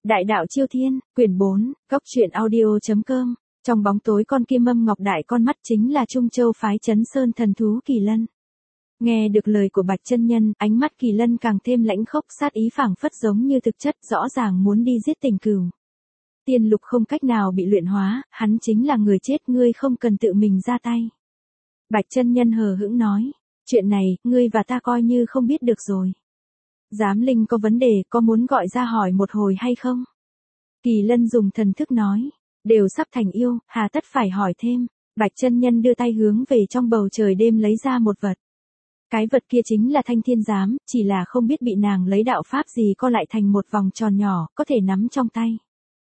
Đại đạo Chiêu Thiên, quyển 4, góc truyện audio.com. Trong bóng tối con kia mâm ngọc đại con mắt chính là Trung Châu phái Trấn Sơn thần thú Kỳ Lân. Nghe được lời của Bạch chân nhân, ánh mắt Kỳ Lân càng thêm lãnh khốc, sát ý phảng phất giống như thực chất, rõ ràng muốn đi giết Tình Cửu. Tiên lục không cách nào bị luyện hóa, hắn chính là người chết, ngươi không cần tự mình ra tay. Bạch chân nhân hờ hững nói, chuyện này, ngươi và ta coi như không biết được rồi. Giám linh có vấn đề, có muốn gọi ra hỏi một hồi hay không? Kỳ Lân dùng thần thức nói, đều sắp thành yêu, hà tất phải hỏi thêm. Bạch chân nhân đưa tay hướng về trong bầu trời đêm lấy ra một vật. Cái vật kia chính là Thanh Thiên Giám, chỉ là không biết bị nàng lấy đạo pháp gì co lại thành một vòng tròn nhỏ, có thể nắm trong tay.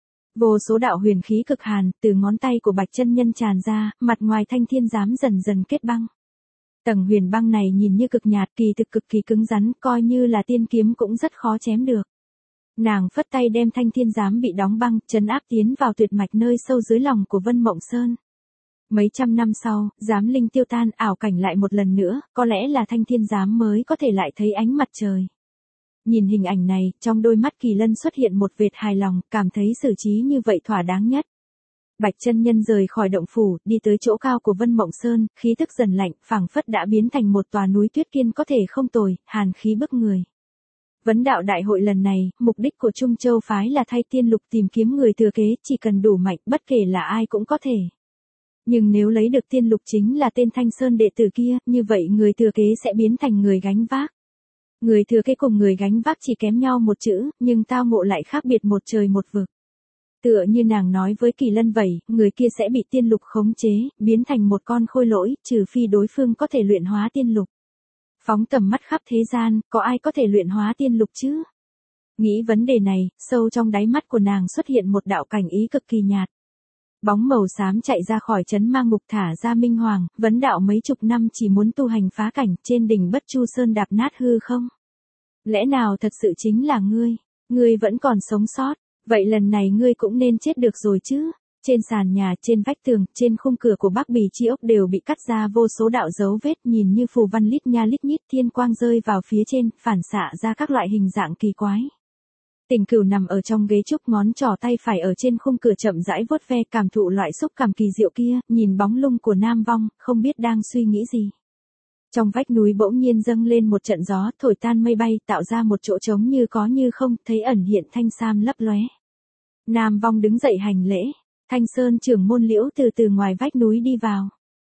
Vô số đạo huyền khí cực hàn, từ ngón tay của Bạch chân nhân tràn ra, mặt ngoài Thanh Thiên Giám dần dần kết băng. Tầng huyền băng này nhìn như cực nhạt, kỳ thực cực kỳ cứng rắn, coi như là tiên kiếm cũng rất khó chém được. Nàng phất tay đem Thanh Thiên Giám bị đóng băng, trấn áp tiến vào tuyệt mạch nơi sâu dưới lòng của Vân Mộng Sơn. Mấy trăm năm sau, giám linh tiêu tan, ảo cảnh lại một lần nữa, có lẽ là Thanh Thiên Giám mới có thể lại thấy ánh mặt trời. Nhìn hình ảnh này, trong đôi mắt Kỳ Lân xuất hiện một vệt hài lòng, cảm thấy xử trí như vậy thỏa đáng nhất. Bạch chân nhân rời khỏi động phủ, đi tới chỗ cao của Vân Mộng Sơn, khí tức dần lạnh, phảng phất đã biến thành một tòa núi tuyết kiên có thể không tồi, hàn khí bức người. Vấn đạo đại hội lần này, mục đích của Trung Châu phái là thay tiên lục tìm kiếm người thừa kế, chỉ cần đủ mạnh, bất kể là ai cũng có thể. Nhưng nếu lấy được tiên lục chính là tên Thanh Sơn đệ tử kia, như vậy người thừa kế sẽ biến thành người gánh vác. Người thừa kế cùng người gánh vác chỉ kém nhau một chữ, nhưng tao ngộ lại khác biệt một trời một vực. Tựa như nàng nói với Kỳ Lân vậy, người kia sẽ bị tiên lục khống chế, biến thành một con khôi lỗi, trừ phi đối phương có thể luyện hóa tiên lục. Phóng tầm mắt khắp thế gian, có ai có thể luyện hóa tiên lục chứ? Nghĩ vấn đề này, sâu trong đáy mắt của nàng xuất hiện một đạo cảnh ý cực kỳ nhạt. Bóng màu xám chạy ra khỏi trấn ma ngục, thả ra Minh Hoàng, vấn đạo mấy chục năm chỉ muốn tu hành phá cảnh, trên đỉnh Bất Chu Sơn đạp nát hư không? Lẽ nào thật sự chính là ngươi vẫn còn sống sót, vậy lần này ngươi cũng nên chết được rồi chứ? Trên sàn nhà, trên vách tường, trên khung cửa của Bắc Bì Chi ốc đều bị cắt ra vô số đạo dấu vết, nhìn như phù văn lít nha lít nhít, thiên quang rơi vào phía trên, phản xạ ra các loại hình dạng kỳ quái. Tình Cửu nằm ở trong ghế trúc, ngón trỏ tay phải ở trên khung cửa chậm rãi vuốt ve, cảm thụ loại xúc cảm kỳ diệu kia, nhìn bóng lưng của Nam Vong, không biết đang suy nghĩ gì. Trong vách núi bỗng nhiên dâng lên một trận gió, thổi tan mây bay, tạo ra một chỗ trống như có như không, thấy ẩn hiện thanh sam lấp lóe. Nam Vong đứng dậy hành lễ. Thanh Sơn trưởng môn Liễu từ ngoài vách núi đi vào.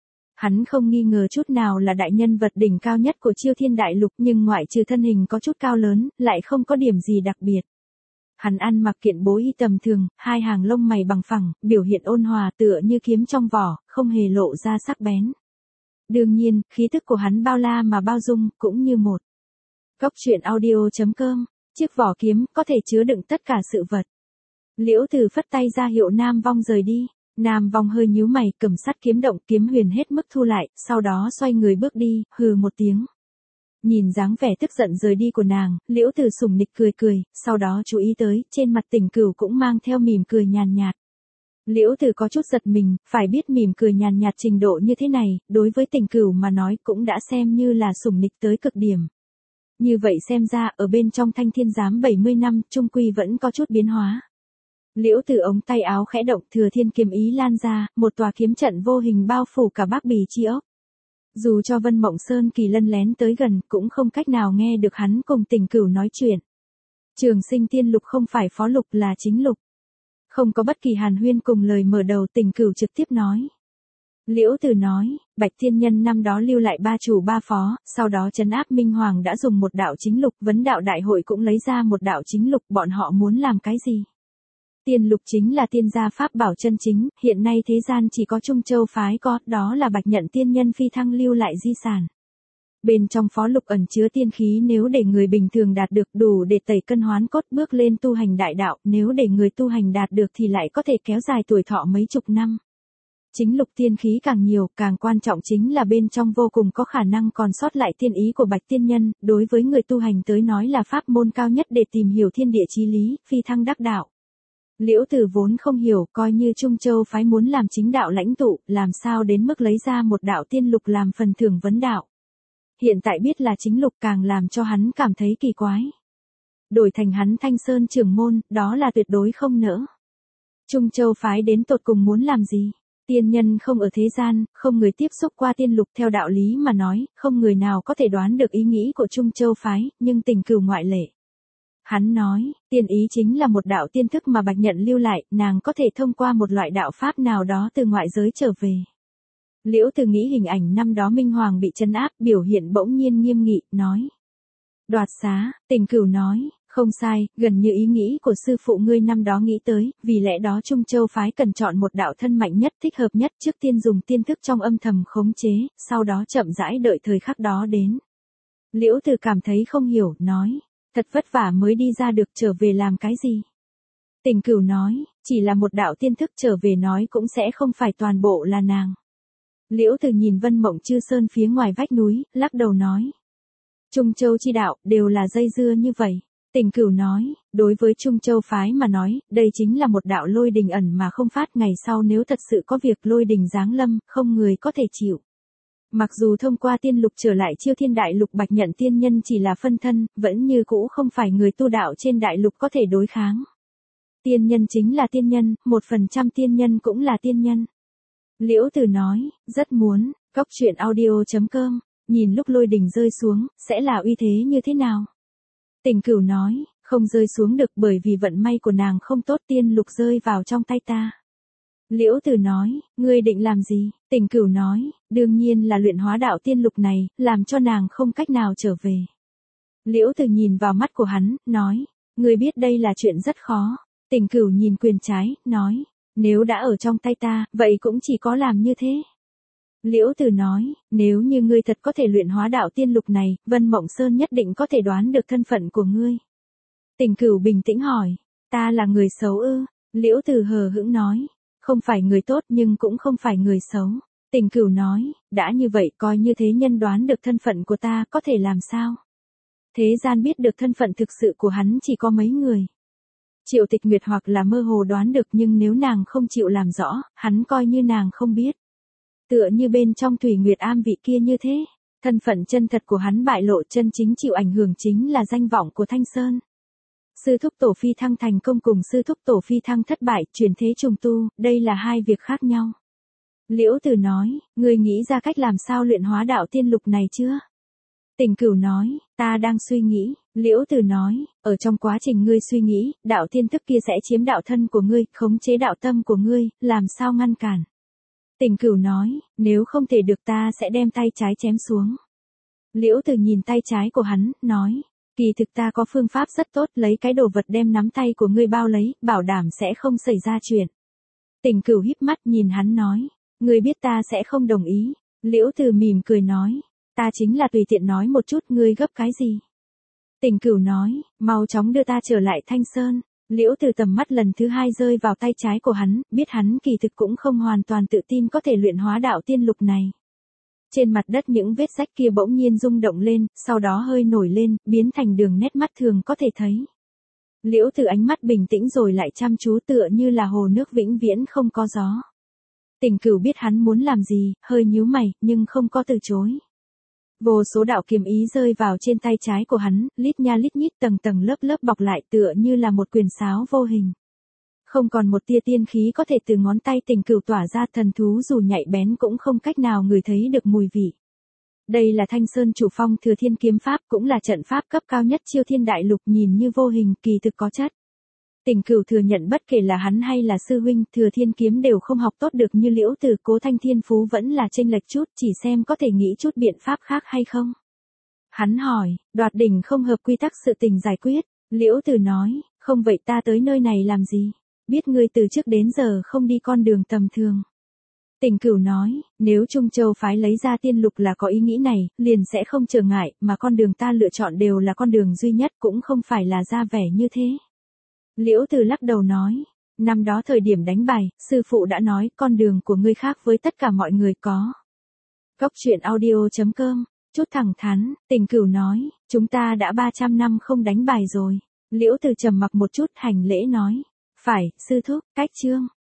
Hắn không nghi ngờ chút nào là đại nhân vật đỉnh cao nhất của Chiêu Thiên Đại Lục, nhưng ngoại trừ thân hình có chút cao lớn, lại không có điểm gì đặc biệt. Hắn ăn mặc kiện bố y tầm thường, hai hàng lông mày bằng phẳng, biểu hiện ôn hòa tựa như kiếm trong vỏ, không hề lộ ra sắc bén. Đương nhiên, khí tức của hắn bao la mà bao dung, cũng như một. Góc truyện audio.com, chiếc vỏ kiếm có thể chứa đựng tất cả sự vật. Liễu Từ phất tay ra hiệu Nam Vong rời đi. Nam Vong hơi nhíu mày, cầm sắt kiếm động, kiếm huyền hết mức thu lại, sau đó xoay người bước đi, hừ một tiếng. Nhìn dáng vẻ tức giận rời đi của nàng, Liễu Từ sủng nịch cười, sau đó chú ý tới, trên mặt Tình Cửu cũng mang theo mỉm cười nhàn nhạt. Liễu Từ có chút giật mình, phải biết mỉm cười nhàn nhạt trình độ như thế này, đối với Tình Cửu mà nói cũng đã xem như là sủng nịch tới cực điểm. Như vậy xem ra, ở bên trong Thanh Thiên Giám 70 năm, trung quy vẫn có chút biến hóa. Liễu Từ ống tay áo khẽ động, thừa thiên kiếm ý lan ra, một tòa kiếm trận vô hình bao phủ cả Bắc Bì Chi ốc. Dù cho Vân Mộng Sơn Kỳ Lân lén tới gần, cũng không cách nào nghe được hắn cùng Tình Cửu nói chuyện. Trường sinh tiên lục không phải phó lục là chính lục. Không có bất kỳ hàn huyên, cùng lời mở đầu Tình Cửu trực tiếp nói. Liễu Từ nói, Bạch Thiên Nhân năm đó lưu lại ba chủ ba phó, sau đó trấn áp Minh Hoàng đã dùng một đạo chính lục, vấn đạo đại hội cũng lấy ra một đạo chính lục, bọn họ muốn làm cái gì? Tiên lục chính là tiên gia pháp bảo chân chính, hiện nay thế gian chỉ có Trung Châu phái có, đó là Bạch Nhận tiên nhân phi thăng lưu lại di sản. Bên trong phó lục ẩn chứa tiên khí, nếu để người bình thường đạt được đủ để tẩy cân hoán cốt, bước lên tu hành đại đạo, nếu để người tu hành đạt được thì lại có thể kéo dài tuổi thọ mấy chục năm. Chính lục tiên khí càng nhiều, càng quan trọng chính là bên trong vô cùng có khả năng còn sót lại tiên ý của Bạch tiên nhân, đối với người tu hành tới nói là pháp môn cao nhất để tìm hiểu thiên địa chí lý, phi thăng đắc đạo. Liễu Từ vốn không hiểu, coi như Trung Châu phái muốn làm chính đạo lãnh tụ, làm sao đến mức lấy ra một đạo tiên lục làm phần thưởng vấn đạo. Hiện tại biết là chính lục càng làm cho hắn cảm thấy kỳ quái. đổi thành hắn Thanh Sơn trưởng môn, đó là tuyệt đối không nỡ. Trung Châu phái đến tột cùng muốn làm gì? Tiên nhân không ở thế gian, không người tiếp xúc qua tiên lục, theo đạo lý mà nói, không người nào có thể đoán được ý nghĩ của Trung Châu phái, nhưng Tình Cửu ngoại lệ. Hắn nói, tiên ý chính là một đạo tiên thức mà Bạch Nhận lưu lại, nàng có thể thông qua một loại đạo pháp nào đó từ ngoại giới trở về. Liễu Từ nghĩ hình ảnh năm đó Minh Hoàng bị trấn áp, biểu hiện bỗng nhiên nghiêm nghị, nói. Đoạt xá, Tình Cửu nói, không sai, gần như ý nghĩ của sư phụ ngươi năm đó nghĩ tới, vì lẽ đó Trung Châu phái cần chọn một đạo thân mạnh nhất, thích hợp nhất, trước tiên dùng tiên thức trong âm thầm khống chế, sau đó chậm rãi đợi thời khắc đó đến. Liễu Từ cảm thấy không hiểu, nói, thật vất vả mới đi ra được, trở về làm cái gì? Tình Cửu nói, chỉ là một đạo tiên thức, trở về nói cũng sẽ không phải toàn bộ là nàng. Liễu Từ nhìn Vân Mộng Chư Sơn phía ngoài vách núi, lắc đầu nói. Trung Châu chi đạo, đều là dây dưa như vậy. Tình Cửu nói, đối với Trung Châu phái mà nói, đây chính là một đạo lôi đình ẩn mà không phát, ngày sau nếu thật sự có việc lôi đình giáng lâm, không người có thể chịu. Mặc dù thông qua tiên lục trở lại Chiêu Thiên Đại Lục, Bạch Nhận tiên nhân chỉ là phân thân, vẫn như cũ không phải người tu đạo trên đại lục có thể đối kháng. Tiên nhân chính là tiên nhân, 1% tiên nhân cũng là tiên nhân. Liễu Từ nói, rất muốn, Cóc.audio.com, nhìn lúc lôi đình rơi xuống, sẽ là uy thế như thế nào? Tình Cửu nói, không rơi xuống được bởi vì vận may của nàng không tốt, tiên lục rơi vào trong tay ta. Liễu Từ nói, ngươi định làm gì? Tình Cửu nói, đương nhiên là luyện hóa đạo tiên lục này, làm cho nàng không cách nào trở về. Liễu Từ nhìn vào mắt của hắn, nói, ngươi biết đây là chuyện rất khó. Tình Cửu nhìn quyền trái, nói, nếu đã ở trong tay ta, vậy cũng chỉ có làm như thế. Liễu Từ nói, nếu như ngươi thật có thể luyện hóa đạo tiên lục này, Vân Mộng Sơn nhất định có thể đoán được thân phận của ngươi. Tình Cửu bình tĩnh hỏi, ta là người xấu ư? Liễu Từ hờ hững nói, không phải người tốt nhưng cũng không phải người xấu. Tình Cửu nói, đã như vậy coi như thế nhân đoán được thân phận của ta, có thể làm sao? Thế gian biết được thân phận thực sự của hắn chỉ có mấy người. Triệu Tịch Nguyệt hoặc là mơ hồ đoán được, nhưng nếu nàng không chịu làm rõ, hắn coi như nàng không biết. Tựa như bên trong Thủy Nguyệt Am vị kia như thế, thân phận chân thật của hắn bại lộ, chân chính chịu ảnh hưởng chính là danh vọng của Thanh Sơn. Sư thúc tổ phi thăng thành công cùng sư thúc tổ phi thăng thất bại, chuyển thế trùng tu, đây là hai việc khác nhau. Liễu Từ nói, ngươi nghĩ ra cách làm sao luyện hóa đạo tiên lục này chưa? Tình Cửu nói, ta đang suy nghĩ. Liễu Từ nói, ở trong quá trình ngươi suy nghĩ, đạo tiên thức kia sẽ chiếm đạo thân của ngươi, khống chế đạo tâm của ngươi, làm sao ngăn cản? Tình Cửu nói, nếu không thể được ta sẽ đem tay trái chém xuống. Liễu Từ nhìn tay trái của hắn, nói, kỳ thực ta có phương pháp rất tốt, lấy cái đồ vật đem nắm tay của ngươi bao lấy, bảo đảm sẽ không xảy ra chuyện. Tình Cửu híp mắt nhìn hắn nói, ngươi biết ta sẽ không đồng ý. Liễu Từ mỉm cười nói, ta chính là tùy tiện nói một chút, ngươi gấp cái gì? Tình Cửu nói, mau chóng đưa ta trở lại Thanh Sơn. Liễu Từ tầm mắt lần thứ hai rơi vào tay trái của hắn, biết hắn kỳ thực cũng không hoàn toàn tự tin có thể luyện hóa đạo tiên lục này. Trên mặt đất những vết rách kia bỗng nhiên rung động lên, sau đó hơi nổi lên, biến thành đường nét mắt thường có thể thấy. Liễu Từ ánh mắt bình tĩnh rồi lại chăm chú, tựa như là hồ nước vĩnh viễn không có gió. Tình Cửu biết hắn muốn làm gì, hơi nhíu mày, nhưng không có từ chối. Vô số đạo kiếm ý rơi vào trên tay trái của hắn, lít nha lít nhít, tầng tầng lớp lớp bọc lại, tựa như là một quyền sáo vô hình. Không còn một tia tiên khí có thể từ ngón tay Tình Cửu tỏa ra, thần thú dù nhạy bén cũng không cách nào ngửi thấy được mùi vị. Đây là Thanh Sơn Chủ Phong Thừa Thiên kiếm pháp, cũng là trận pháp cấp cao nhất Chiêu Thiên Đại Lục, nhìn như vô hình, kỳ thực có chất. Tình Cửu thừa nhận bất kể là hắn hay là sư huynh, Thừa Thiên kiếm đều không học tốt được như Liễu Từ, Cố Thanh thiên phú vẫn là chênh lệch chút, chỉ xem có thể nghĩ chút biện pháp khác hay không. Hắn hỏi, đoạt đỉnh không hợp quy tắc sự tình giải quyết. Liễu Từ nói, không vậy ta tới nơi này làm gì? Biết ngươi từ trước đến giờ không đi con đường tầm thường. Tình Cửu nói, nếu Trung Châu phái lấy ra tiên lục là có ý nghĩ này, liền sẽ không trở ngại, mà con đường ta lựa chọn đều là con đường duy nhất, cũng không phải là ra vẻ như thế. Liễu Từ lắc đầu nói, năm đó thời điểm đánh bài, sư phụ đã nói, con đường của ngươi khác với tất cả mọi người có. Cóc.audio.com, chút thẳng thắn, Tình Cửu nói, chúng ta đã 300 năm không đánh bài rồi. Liễu Từ trầm mặc một chút, hành lễ nói, phải, sư thúc, cách chương.